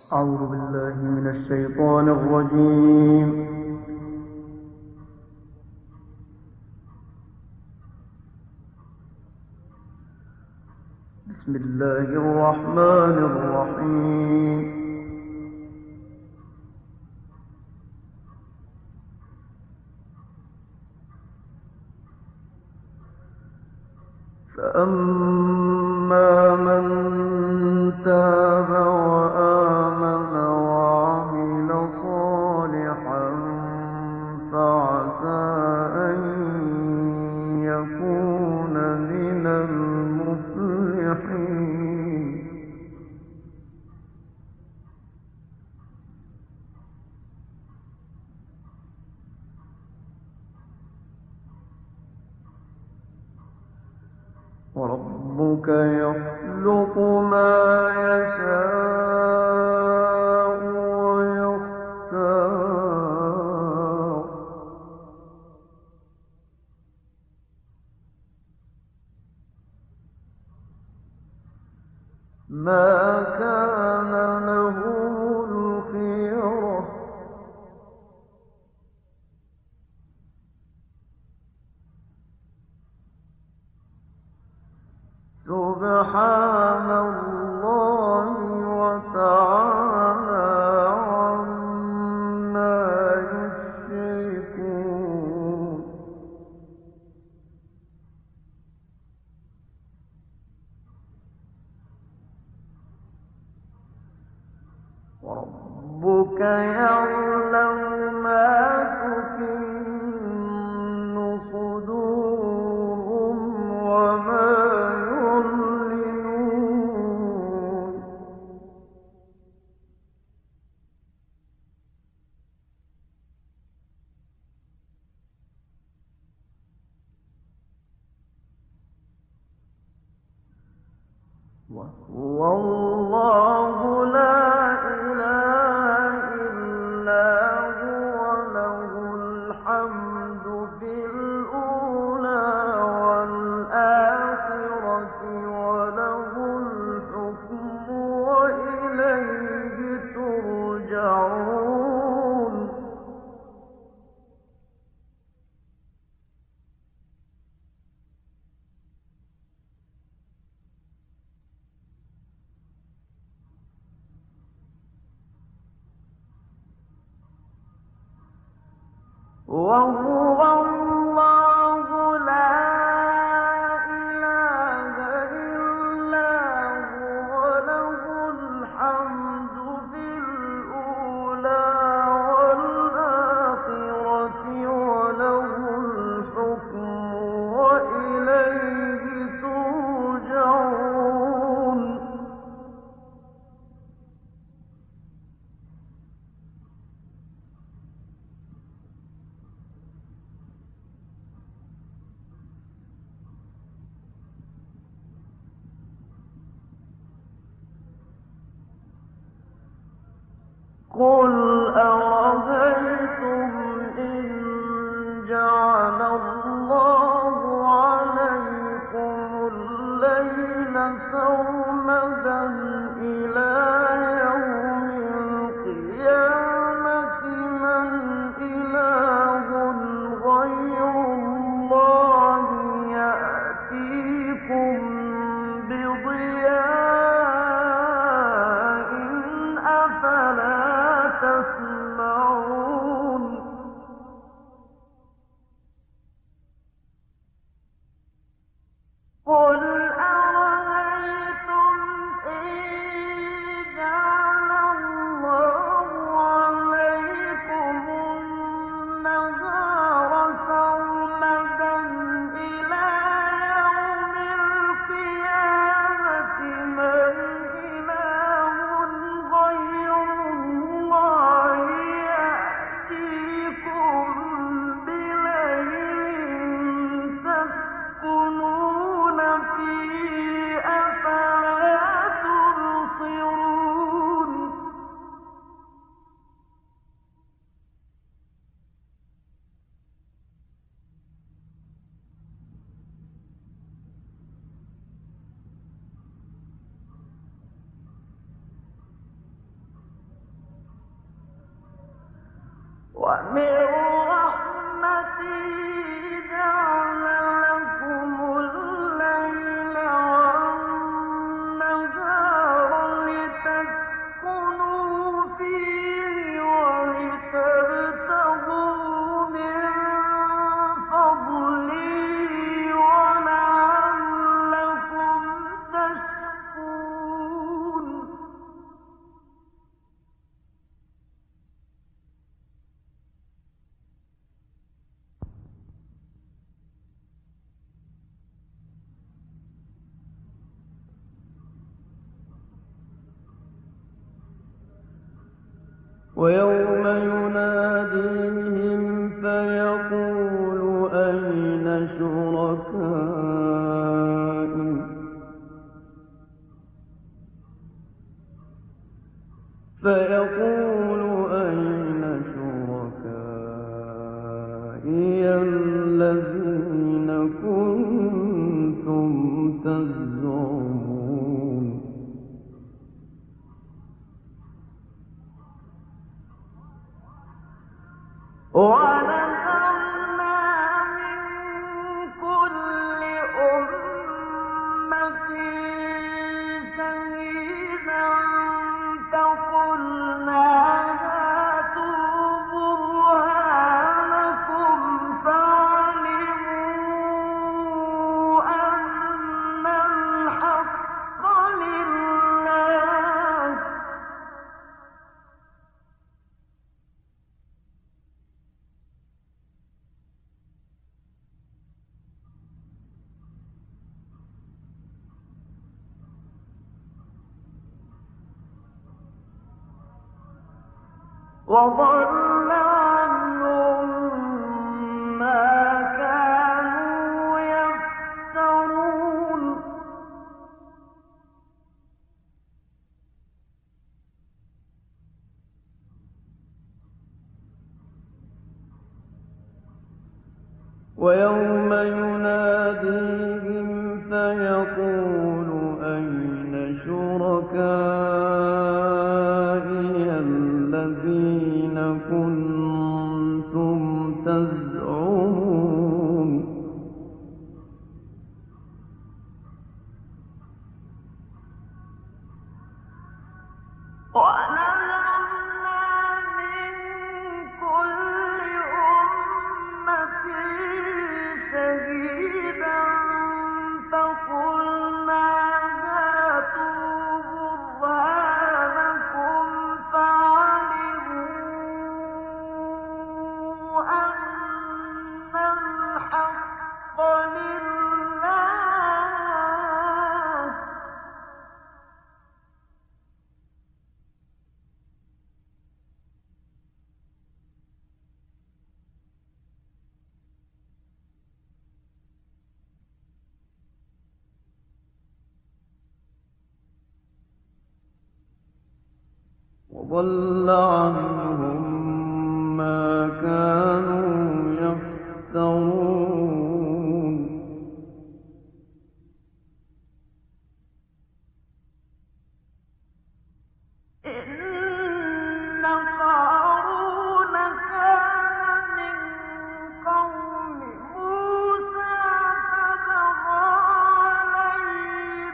أعوذ بالله من الشيطان الرجيم. بسم الله الرحمن الرحيم. فأما من تاب وآمن وعمل صالحا فعسى أن يكون من المفلحين. وربك يخلق ما يشاء ويختار ما كان لهم الخيرة سبحان الله وتعالى عما يشركون. وربك يعلم ما تكن صدورهم وما يعلنون. وهو الله لا إله إلا هو له الحمد في الأولى والآخرة وله الحكم وإليه ترجعون. وهو الله لا إله إلا هو له الحمد في الأولى والآخرة وله الحكم وإليه ترجعون. قل أرأيتم إن جعل الله عليكم الليل سرمدا إلى يوم القيامة من إله غير الله يأتيكم بضياء أفلا تسمعون. قل أرأيتم إن جعل الله عليكم النهار سرمدا إلى يوم القيامة من إله غير الله ويوم يناديهم فيقول أين شركائي الذين كنتم تزعمون ونزعنا من كل أمة شهيدا فقلنا هاتوا برهانكم فعلموا أن الحق لله وضل عنهم ما كانوا يفترون ويوم يناديهم فيقول أين شركائي الذين كنتم تزعمون ونزعنا من كل أمة شهيدا فقلنا هاتوا برهانكم فعلموا أن الحق لله وضل عنهم ما كانوا يفترون إن قارون كان من قوم موسى فبغى عليهم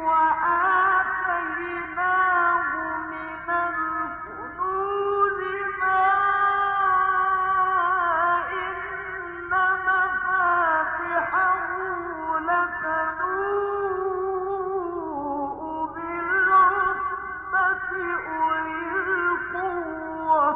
وآتيناه من الكنوز ما إن مفاتحه لتنوء بالعصبة أولي القوة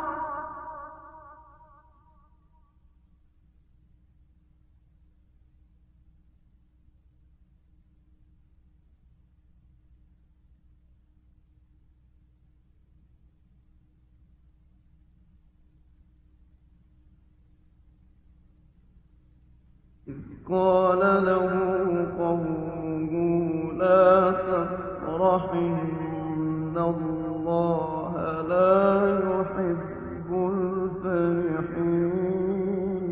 إذ قال له قومه لا تفرح إن الله لا يحب الفرحين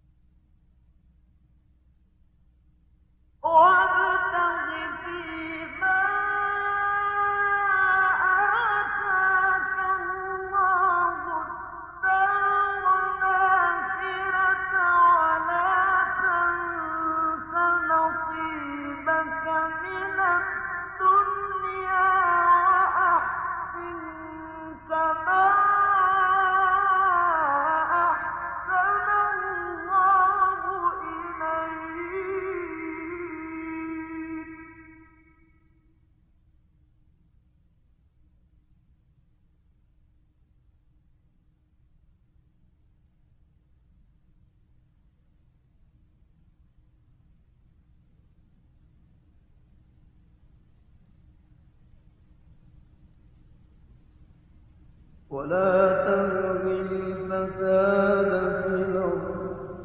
وابتغ ولا تبغ الفساد في الأرض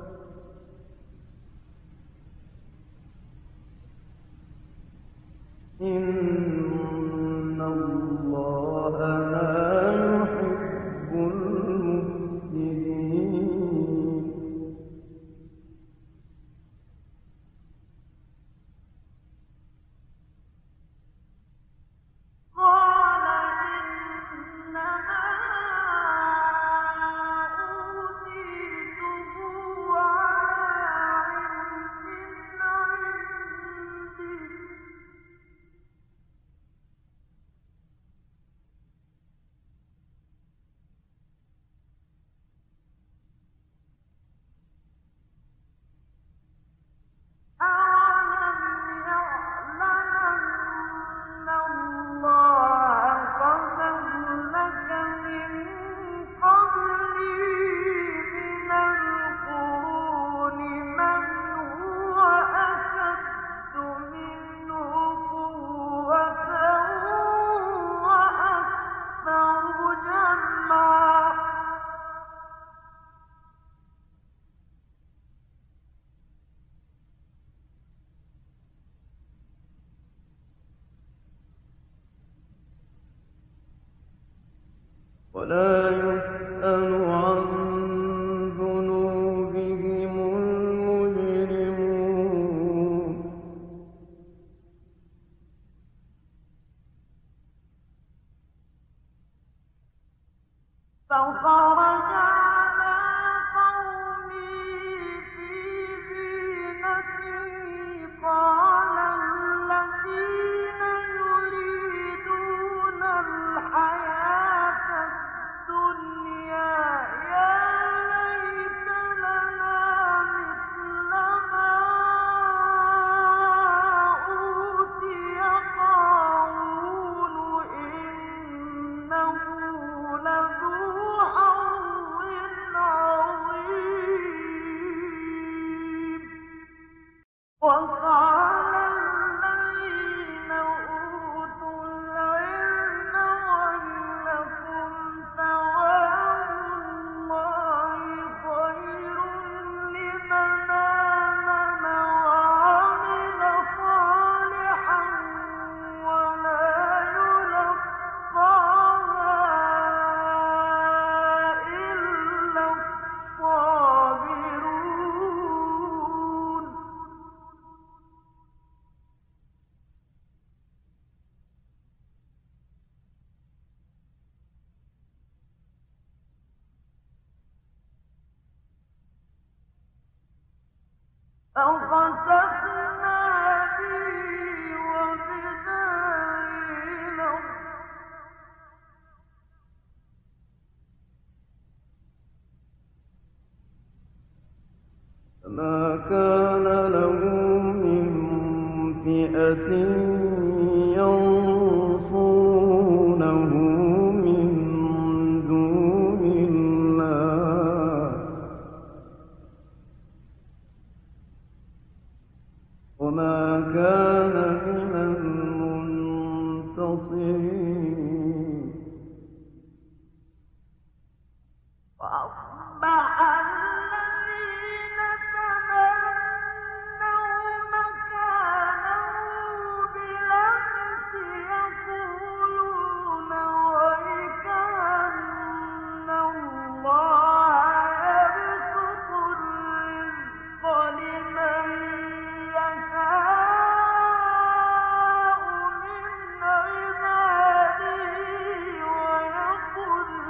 إن الله لا يحب المفسدين ولا يسأل عن ذنوبهم المجرمون فخرج على قومه في زينته قال الذين يريدون الحياة الدنيا يا ليت لنا مثل ما أوتي قارون إنه لذو حظ عظيم وقال الذين أوتوا العلم ويلكم ثواب الله خير لمن آمن وعمل صالحا ولا يلقاها إلا الصابرون فخسفنا به وبداره الأرض فما كان له من فئة ينصرونه من دون الله وما كان من المنتصرين وأصبح الذين تمنوا مكانه بالأمس يقولون ويكأن الله يبسط الرزق لمن يشاء من عباده ويقدر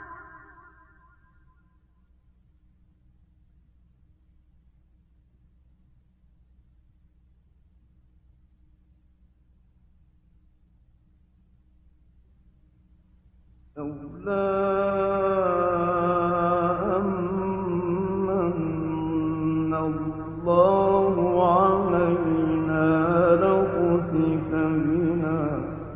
لولا أمن الله علينا لخسف بنا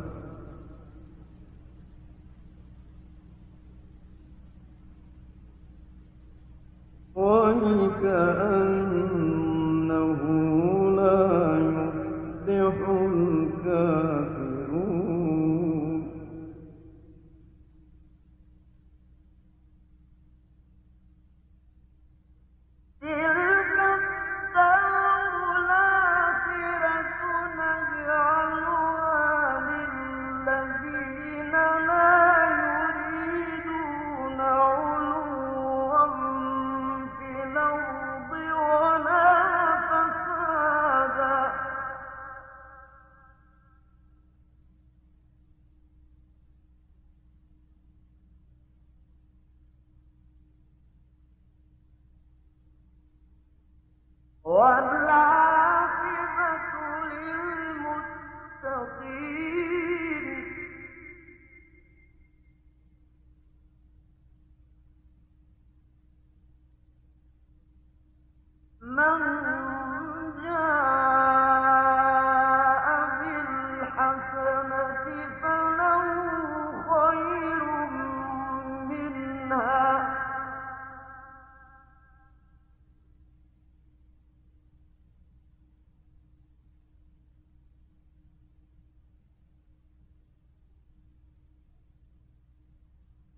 وكأنه لا يفلح الكافرون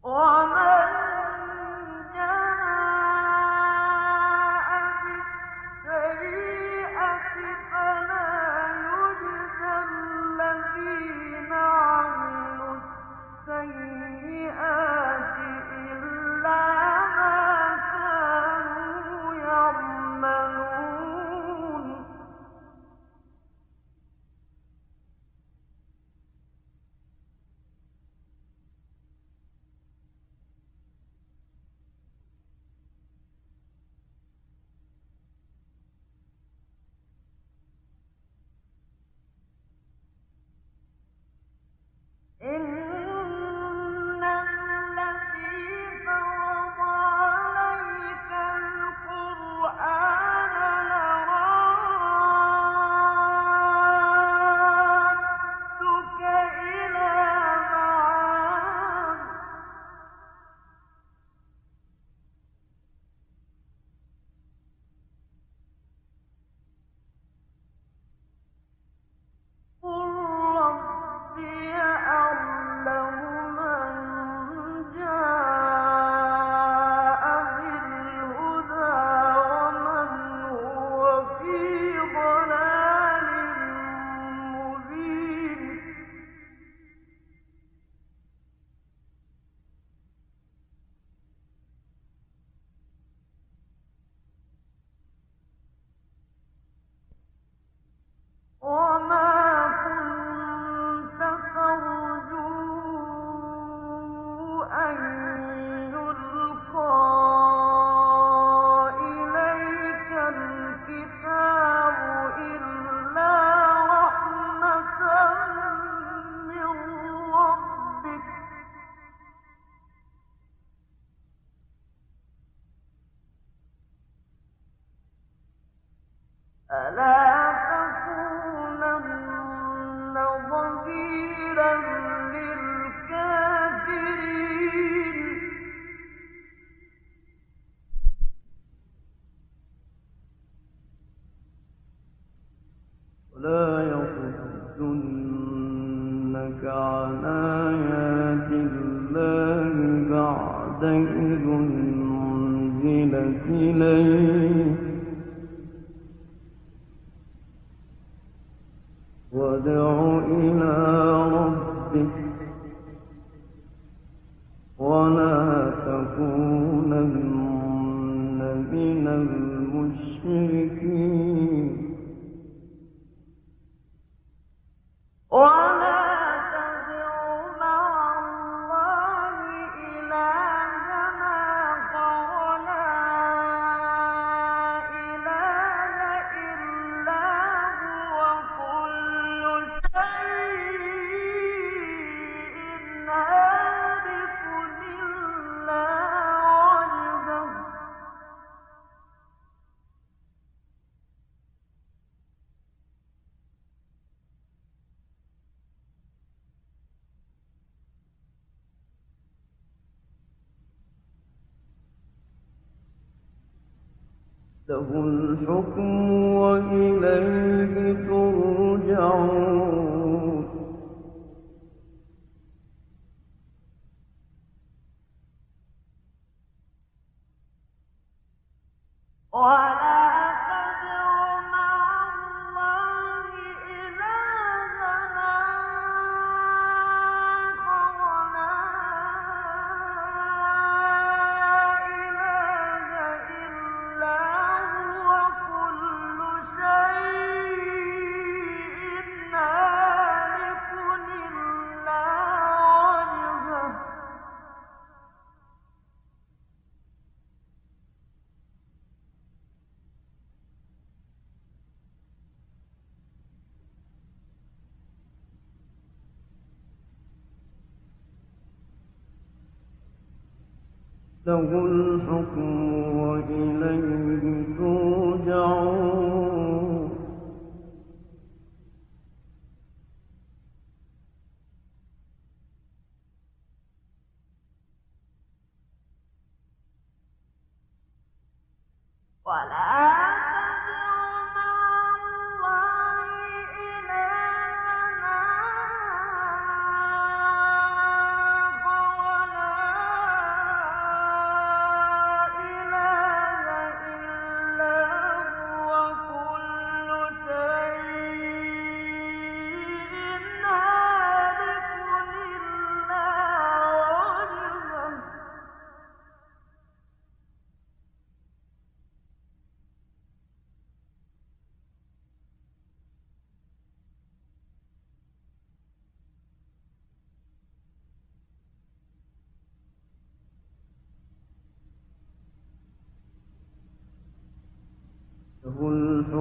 له الحكم وإليه ترجعون له الحكم وإليه ترجعون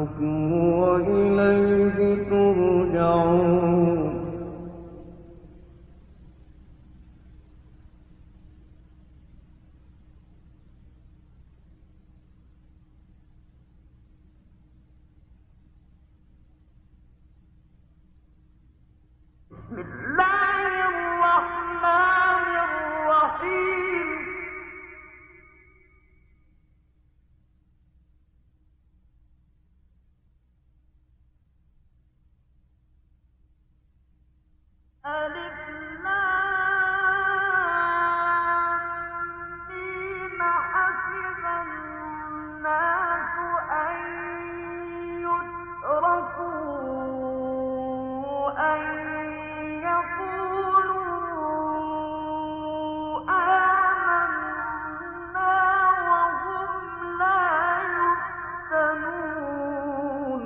لكم وإليه ترجعون. بسم الله الرحمن الرحيم. ألف لام ميم حسب الناس أن يتركوا أن يقولوا آمنا وهم لا يفتنون.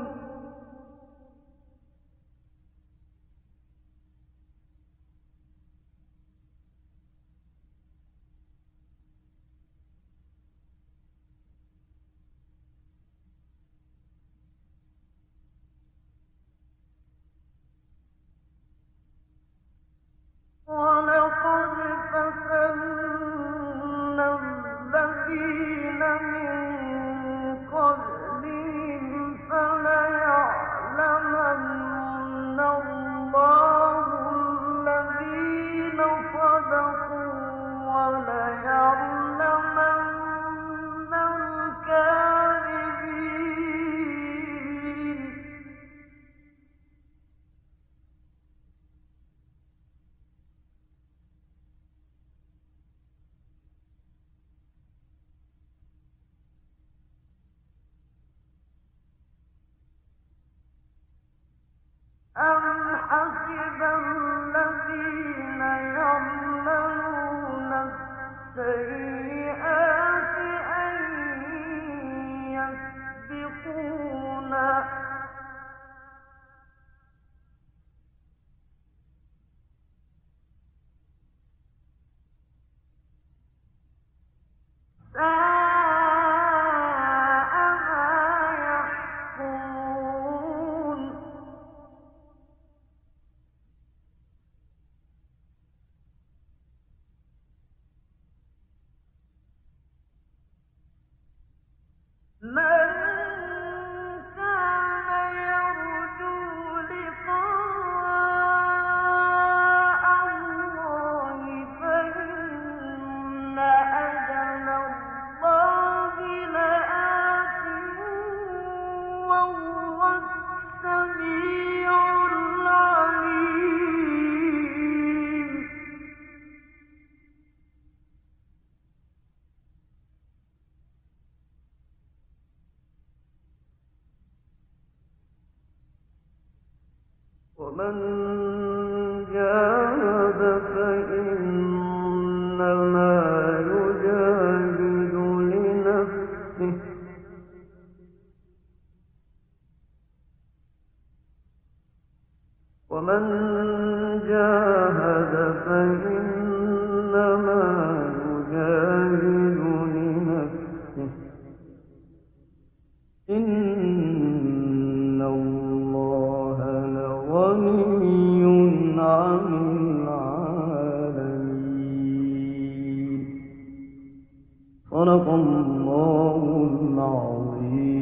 ولقد فتنا الذين من قبلهم فليعلمن الله الذين صدقوا وليعلمن الكاذبين. أم حسب الذين يعملون السيئات أن يسبقونا ساء ما يحكمون. من كان يرجو لقاء الله فإن أجل الله لآت وهو السميع العليم. ومن جاهد فإنما يجاهد لنفسه ومن جاهد فإنما يجاهد لنفسه إن الله لغني عن العالمين. صدق الله العظيم.